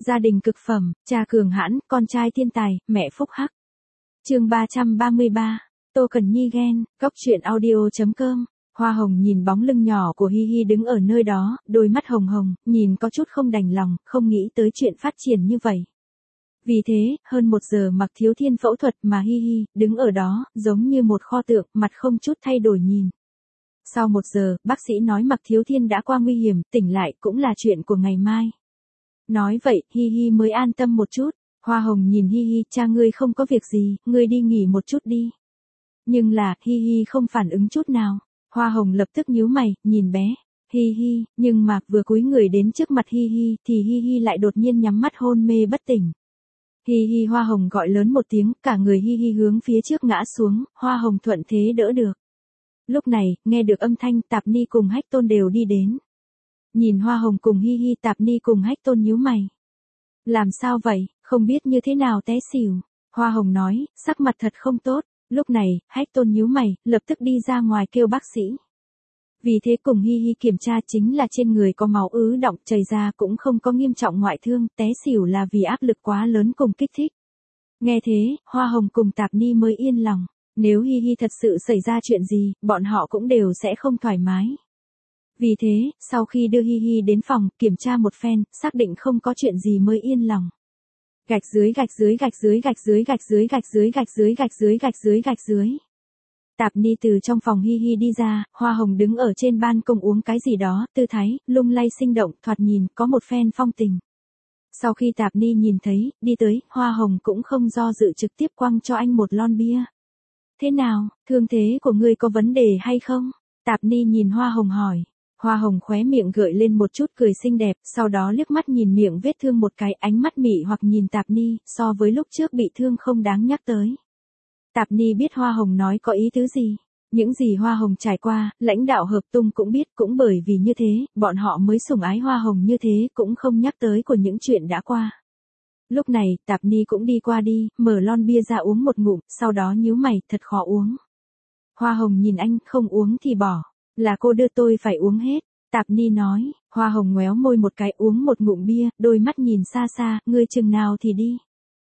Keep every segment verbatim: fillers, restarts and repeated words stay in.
Gia đình cực phẩm, cha cường hãn, con trai thiên tài, mẹ phúc hắc. Chương ba trăm ba mươi ba. Tô Cần Nhi ghen, góc truyện audio chấm com. Hoa Hồng nhìn bóng lưng nhỏ của Hi Hi đứng ở nơi đó, đôi mắt hồng hồng, nhìn có chút không đành lòng, không nghĩ tới chuyện phát triển như vậy. Vì thế, hơn một giờ Mạc Thiếu Thiên phẫu thuật mà Hi Hi, đứng ở đó, giống như một kho tượng, mặt không chút thay đổi nhìn. Sau một giờ, bác sĩ nói Mạc Thiếu Thiên đã qua nguy hiểm, tỉnh lại cũng là chuyện của ngày mai. Nói vậy, Hi Hi mới an tâm một chút. Hoa Hồng nhìn Hi Hi, cha ngươi không có việc gì, ngươi đi nghỉ một chút đi. Nhưng là, Hi Hi không phản ứng chút nào. Hoa Hồng lập tức nhíu mày, nhìn bé. Hi Hi, nhưng mà, vừa cúi người đến trước mặt Hi Hi, thì Hi Hi lại đột nhiên nhắm mắt hôn mê bất tỉnh. Hi Hi. Hoa Hồng gọi lớn một tiếng, cả người Hi Hi hướng phía trước ngã xuống, Hoa Hồng thuận thế đỡ được. Lúc này, nghe được âm thanh, Tạp Ni cùng Hách Tôn đều đi đến. Nhìn Hoa Hồng cùng Hi Hi, Tạp Ni cùng Hách Tôn nhíu mày. Làm sao vậy, không biết như thế nào té xỉu. Hoa Hồng nói, sắc mặt thật không tốt. Lúc này, Hách Tôn nhíu mày, lập tức đi ra ngoài kêu bác sĩ. Vì thế cùng Hi Hi kiểm tra chính là trên người có máu ứ đọng, chảy ra cũng không có nghiêm trọng ngoại thương, té xỉu là vì áp lực quá lớn cùng kích thích. Nghe thế, Hoa Hồng cùng Tạp Ni mới yên lòng. Nếu Hi Hi thật sự xảy ra chuyện gì, bọn họ cũng đều sẽ không thoải mái. Vì thế, sau khi đưa Hi Hi đến phòng, kiểm tra một phen, xác định không có chuyện gì mới yên lòng. Gạch dưới gạch dưới gạch dưới gạch dưới gạch dưới gạch dưới gạch dưới gạch dưới gạch dưới gạch dưới. Tạp Ni từ trong phòng Hi Hi đi ra, Hoa Hồng đứng ở trên ban công uống cái gì đó, tư thái, lung lay sinh động, thoạt nhìn, có một phen phong tình. Sau khi Tạp Ni nhìn thấy, đi tới, Hoa Hồng cũng không do dự trực tiếp quăng cho anh một lon bia. Thế nào, thương thế của ngươi có vấn đề hay không? Tạp Ni nhìn Hoa Hồng hỏi. Hoa Hồng khóe miệng gợi lên một chút cười xinh đẹp, sau đó liếc mắt nhìn miệng vết thương một cái, ánh mắt mị hoặc nhìn Tạp Ni, so với lúc trước bị thương không đáng nhắc tới. Tạp Ni biết Hoa Hồng nói có ý tứ gì. Những gì Hoa Hồng trải qua, lãnh đạo Hợp Tung cũng biết, cũng bởi vì như thế, bọn họ mới sủng ái Hoa Hồng như thế, cũng không nhắc tới của những chuyện đã qua. Lúc này, Tạp Ni cũng đi qua đi, mở lon bia ra uống một ngụm, sau đó nhíu mày, thật khó uống. Hoa Hồng nhìn anh, không uống thì bỏ. Là cô đưa tôi phải uống hết. Tạp Ni nói. Hoa Hồng ngoéo môi một cái, uống một ngụm bia, đôi mắt nhìn xa xa, ngươi chừng nào thì đi.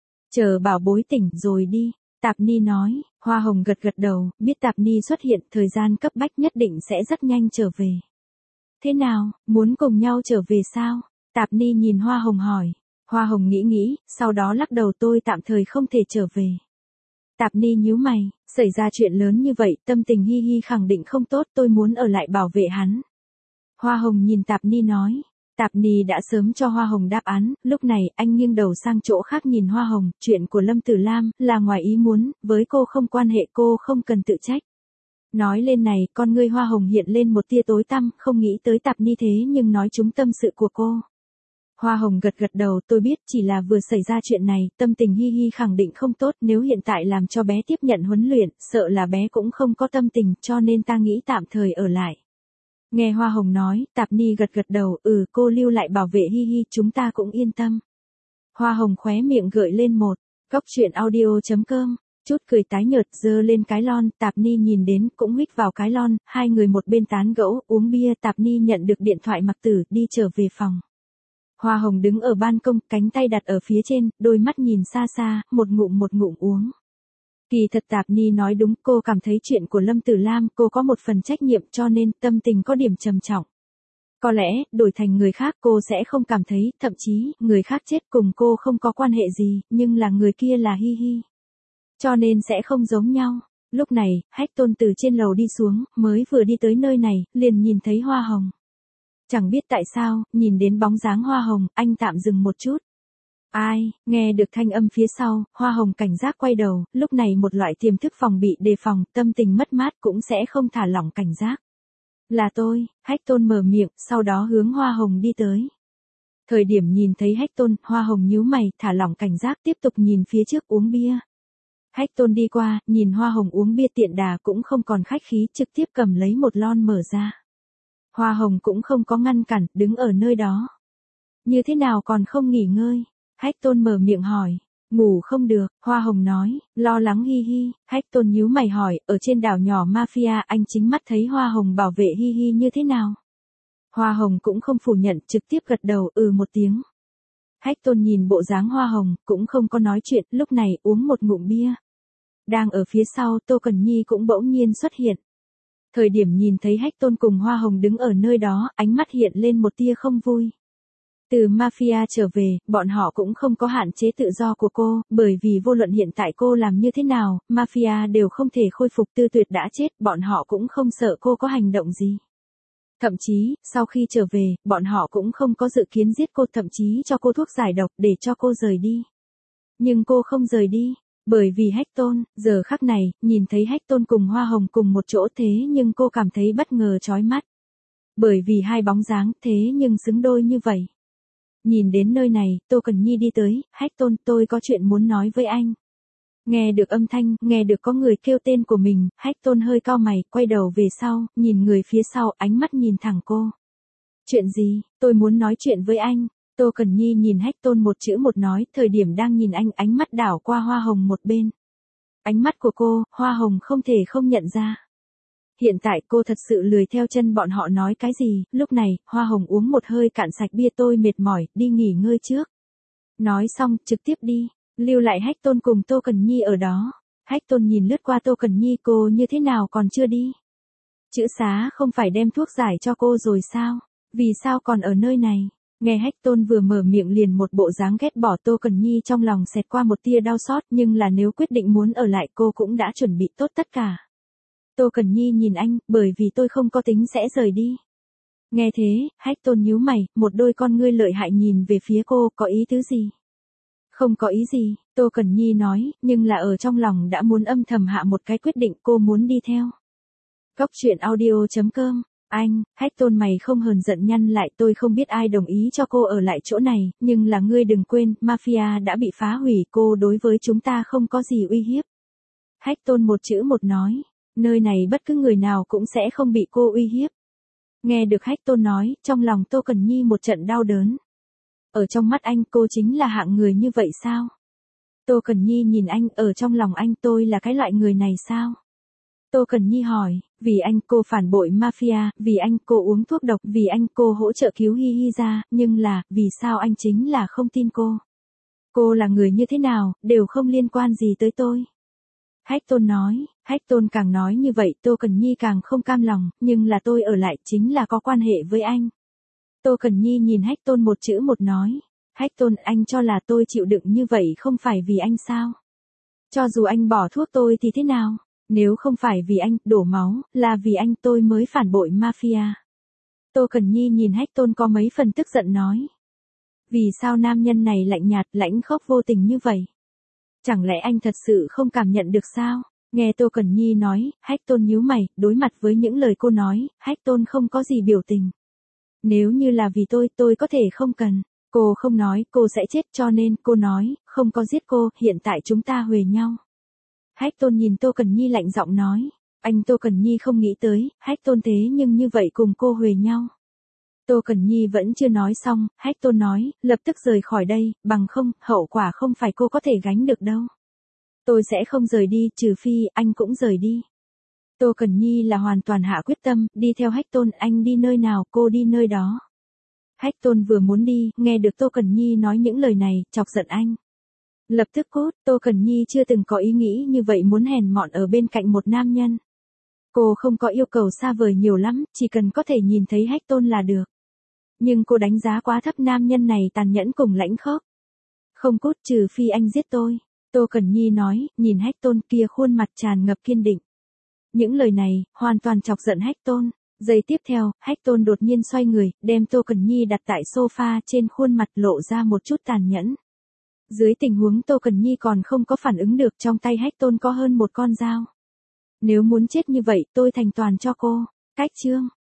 Chờ bảo bối tỉnh rồi đi. Tạp Ni nói. Hoa Hồng gật gật đầu, biết Tạp Ni xuất hiện, thời gian cấp bách nhất định sẽ rất nhanh trở về. Thế nào, muốn cùng nhau trở về sao? Tạp Ni nhìn Hoa Hồng hỏi. Hoa Hồng nghĩ nghĩ, sau đó lắc đầu, tôi tạm thời không thể trở về. Tạp Ni nhíu mày, xảy ra chuyện lớn như vậy, tâm tình Hi Hi khẳng định không tốt, tôi muốn ở lại bảo vệ hắn. Hoa Hồng nhìn Tạp Ni nói. Tạp Ni đã sớm cho Hoa Hồng đáp án, lúc này anh nghiêng đầu sang chỗ khác nhìn Hoa Hồng, chuyện của Lâm Tử Lam là ngoài ý muốn, với cô không quan hệ, cô không cần tự trách. Nói lên này, con ngươi Hoa Hồng hiện lên một tia tối tăm, không nghĩ tới Tạp Ni thế nhưng nói trúng tâm sự của cô. Hoa Hồng gật gật đầu, tôi biết, chỉ là vừa xảy ra chuyện này, tâm tình Hi Hi khẳng định không tốt, nếu hiện tại làm cho bé tiếp nhận huấn luyện, sợ là bé cũng không có tâm tình, cho nên ta nghĩ tạm thời ở lại. Nghe Hoa Hồng nói, Tạp Ni gật gật đầu, ừ, cô lưu lại bảo vệ Hi Hi, chúng ta cũng yên tâm. Hoa Hồng khóe miệng gợi lên một, góc truyện audio chấm com, chút cười tái nhợt, giơ lên cái lon, Tạp Ni nhìn đến, cũng huých vào cái lon, hai người một bên tán gẫu, uống bia, Tạp Ni nhận được điện thoại Mặc Tử, đi trở về phòng. Hoa Hồng đứng ở ban công, cánh tay đặt ở phía trên, đôi mắt nhìn xa xa, một ngụm một ngụm uống. Kỳ thật Tạp Ni nói đúng, cô cảm thấy chuyện của Lâm Tử Lam, cô có một phần trách nhiệm cho nên tâm tình có điểm trầm trọng. Có lẽ, đổi thành người khác cô sẽ không cảm thấy, thậm chí, người khác chết cùng cô không có quan hệ gì, nhưng là người kia là Hi Hi. Cho nên sẽ không giống nhau. Lúc này, Hách Tôn từ trên lầu đi xuống, mới vừa đi tới nơi này, liền nhìn thấy Hoa Hồng. Chẳng biết tại sao, nhìn đến bóng dáng Hoa Hồng, anh tạm dừng một chút. Ai, nghe được thanh âm phía sau, Hoa Hồng cảnh giác quay đầu, lúc này một loại tiềm thức phòng bị đề phòng, tâm tình mất mát cũng sẽ không thả lỏng cảnh giác. Là tôi, Hách Tôn mở miệng, sau đó hướng Hoa Hồng đi tới. Thời điểm nhìn thấy Hách Tôn, Hoa Hồng nhíu mày, thả lỏng cảnh giác tiếp tục nhìn phía trước uống bia. Hách Tôn đi qua, nhìn Hoa Hồng uống bia tiện đà cũng không còn khách khí, trực tiếp cầm lấy một lon mở ra. Hoa Hồng cũng không có ngăn cản, đứng ở nơi đó. Như thế nào còn không nghỉ ngơi? Hách Tôn mở miệng hỏi. Ngủ không được, Hoa Hồng nói, lo lắng Hi Hi. Hách Tôn nhíu mày hỏi, ở trên đảo nhỏ Mafia anh chính mắt thấy Hoa Hồng bảo vệ Hi Hi như thế nào? Hoa Hồng cũng không phủ nhận, trực tiếp gật đầu, ừ một tiếng. Hách Tôn nhìn bộ dáng Hoa Hồng, cũng không có nói chuyện, lúc này uống một ngụm bia. Đang ở phía sau, Tô Cần Nhi cũng bỗng nhiên xuất hiện. Thời điểm nhìn thấy Hách Tôn cùng Hoa Hồng đứng ở nơi đó, ánh mắt hiện lên một tia không vui. Từ mafia trở về, bọn họ cũng không có hạn chế tự do của cô, bởi vì vô luận hiện tại cô làm như thế nào, mafia đều không thể khôi phục. Tư Tuyệt đã chết, bọn họ cũng không sợ cô có hành động gì. Thậm chí, sau khi trở về, bọn họ cũng không có dự kiến giết cô, thậm chí cho cô thuốc giải độc để cho cô rời đi. Nhưng cô không rời đi, bởi vì Hách Tôn. Giờ khắc này, nhìn thấy Hách Tôn cùng Hoa Hồng cùng một chỗ thế nhưng cô cảm thấy bất ngờ chói mắt. Bởi vì hai bóng dáng thế nhưng xứng đôi như vậy. Nhìn đến nơi này, Tô Cần Nhi đi tới, Hách Tôn, tôi có chuyện muốn nói với anh. Nghe được âm thanh, nghe được có người kêu tên của mình, Hách Tôn hơi cau mày, quay đầu về sau, nhìn người phía sau, ánh mắt nhìn thẳng cô. Chuyện gì, tôi muốn nói chuyện với anh. Tô Cần Nhi nhìn Hách Tôn một chữ một nói, thời điểm đang nhìn anh, ánh mắt đảo qua Hoa Hồng một bên. Ánh mắt của cô, Hoa Hồng không thể không nhận ra. Hiện tại cô thật sự lười theo chân bọn họ nói cái gì, lúc này, Hoa Hồng uống một hơi cạn sạch bia, tôi mệt mỏi, đi nghỉ ngơi trước. Nói xong, trực tiếp đi, lưu lại Hách Tôn cùng Tô Cần Nhi ở đó. Hách Tôn nhìn lướt qua Tô Cần Nhi, cô như thế nào còn chưa đi? Chữ xá không phải đem thuốc giải cho cô rồi sao? Vì sao còn ở nơi này? Nghe Hách Tôn vừa mở miệng liền một bộ dáng ghét bỏ, Tô Cần Nhi trong lòng xẹt qua một tia đau xót, nhưng là nếu quyết định muốn ở lại cô cũng đã chuẩn bị tốt tất cả. Tô Cần Nhi nhìn anh, bởi vì tôi không có tính sẽ rời đi. Nghe thế, Hách Tôn nhíu mày, một đôi con ngươi lợi hại nhìn về phía cô, có ý tứ gì? Không có ý gì, Tô Cần Nhi nói, nhưng là ở trong lòng đã muốn âm thầm hạ một cái quyết định, cô muốn đi theo. Góc truyện audio chấm com. Anh, Hách Tôn mày không hờn giận nhăn lại, tôi không biết ai đồng ý cho cô ở lại chỗ này, nhưng là ngươi đừng quên, mafia đã bị phá hủy, cô đối với chúng ta không có gì uy hiếp. Hách Tôn một chữ một nói, nơi này bất cứ người nào cũng sẽ không bị cô uy hiếp. Nghe được Hách Tôn nói, trong lòng Tô Cần Nhi một trận đau đớn. Ở trong mắt anh cô chính là hạng người như vậy sao? Tô Cần Nhi nhìn anh, ở trong lòng anh tôi là cái loại người này sao? Tô Cần Nhi hỏi, vì anh cô phản bội mafia, vì anh cô uống thuốc độc, vì anh cô hỗ trợ cứu Hi Hi ra, nhưng là, vì sao anh chính là không tin cô? Cô là người như thế nào, đều không liên quan gì tới tôi. Hách Tôn nói, Hách Tôn càng nói như vậy Tô Cần Nhi càng không cam lòng, nhưng là tôi ở lại chính là có quan hệ với anh. Tô Cần Nhi nhìn Hách Tôn một chữ một nói, Hách Tôn, anh cho là tôi chịu đựng như vậy không phải vì anh sao? Cho dù anh bỏ thuốc tôi thì thế nào? Nếu không phải vì anh, đổ máu, là vì anh tôi mới phản bội mafia. Tô Cần Nhi nhìn Hách Tôn có mấy phần tức giận nói. Vì sao nam nhân này lạnh nhạt, lãnh khốc vô tình như vậy? Chẳng lẽ anh thật sự không cảm nhận được sao? Nghe Tô Cần Nhi nói, Hách Tôn nhíu mày, đối mặt với những lời cô nói, Hách Tôn không có gì biểu tình. Nếu như là vì tôi, tôi có thể không cần. Cô không nói, cô sẽ chết, cho nên, cô nói, không có giết cô, hiện tại chúng ta huề nhau. Hách Tôn nhìn Tô Cần Nhi lạnh giọng nói. Anh Tô Cần Nhi không nghĩ tới, Hách Tôn thế nhưng như vậy cùng cô huề nhau. Tô Cần Nhi vẫn chưa nói xong, Hách Tôn nói, lập tức rời khỏi đây, bằng không, hậu quả không phải cô có thể gánh được đâu. Tôi sẽ không rời đi, trừ phi, anh cũng rời đi. Tô Cần Nhi là hoàn toàn hạ quyết tâm, đi theo Hách Tôn, anh đi nơi nào, cô đi nơi đó. Hách Tôn vừa muốn đi, nghe được Tô Cần Nhi nói những lời này, chọc giận anh. Lập tức cốt, Tô Cần Nhi chưa từng có ý nghĩ như vậy muốn hèn mọn ở bên cạnh một nam nhân. Cô không có yêu cầu xa vời nhiều lắm, chỉ cần có thể nhìn thấy Hách Tôn là được. Nhưng cô đánh giá quá thấp nam nhân này tàn nhẫn cùng lãnh khốc. Không cốt, trừ phi anh giết tôi. Tô Cần Nhi nói, nhìn Hách Tôn kia khuôn mặt tràn ngập kiên định. Những lời này, hoàn toàn chọc giận Hách Tôn. Giây tiếp theo, Hách Tôn đột nhiên xoay người, đem Tô Cần Nhi đặt tại sofa, trên khuôn mặt lộ ra một chút tàn nhẫn. Dưới tình huống Tô Cần Nhi còn không có phản ứng được, trong tay Hách Tôn có hơn một con dao. Nếu muốn chết như vậy, tôi thành toàn cho cô. Cách chương.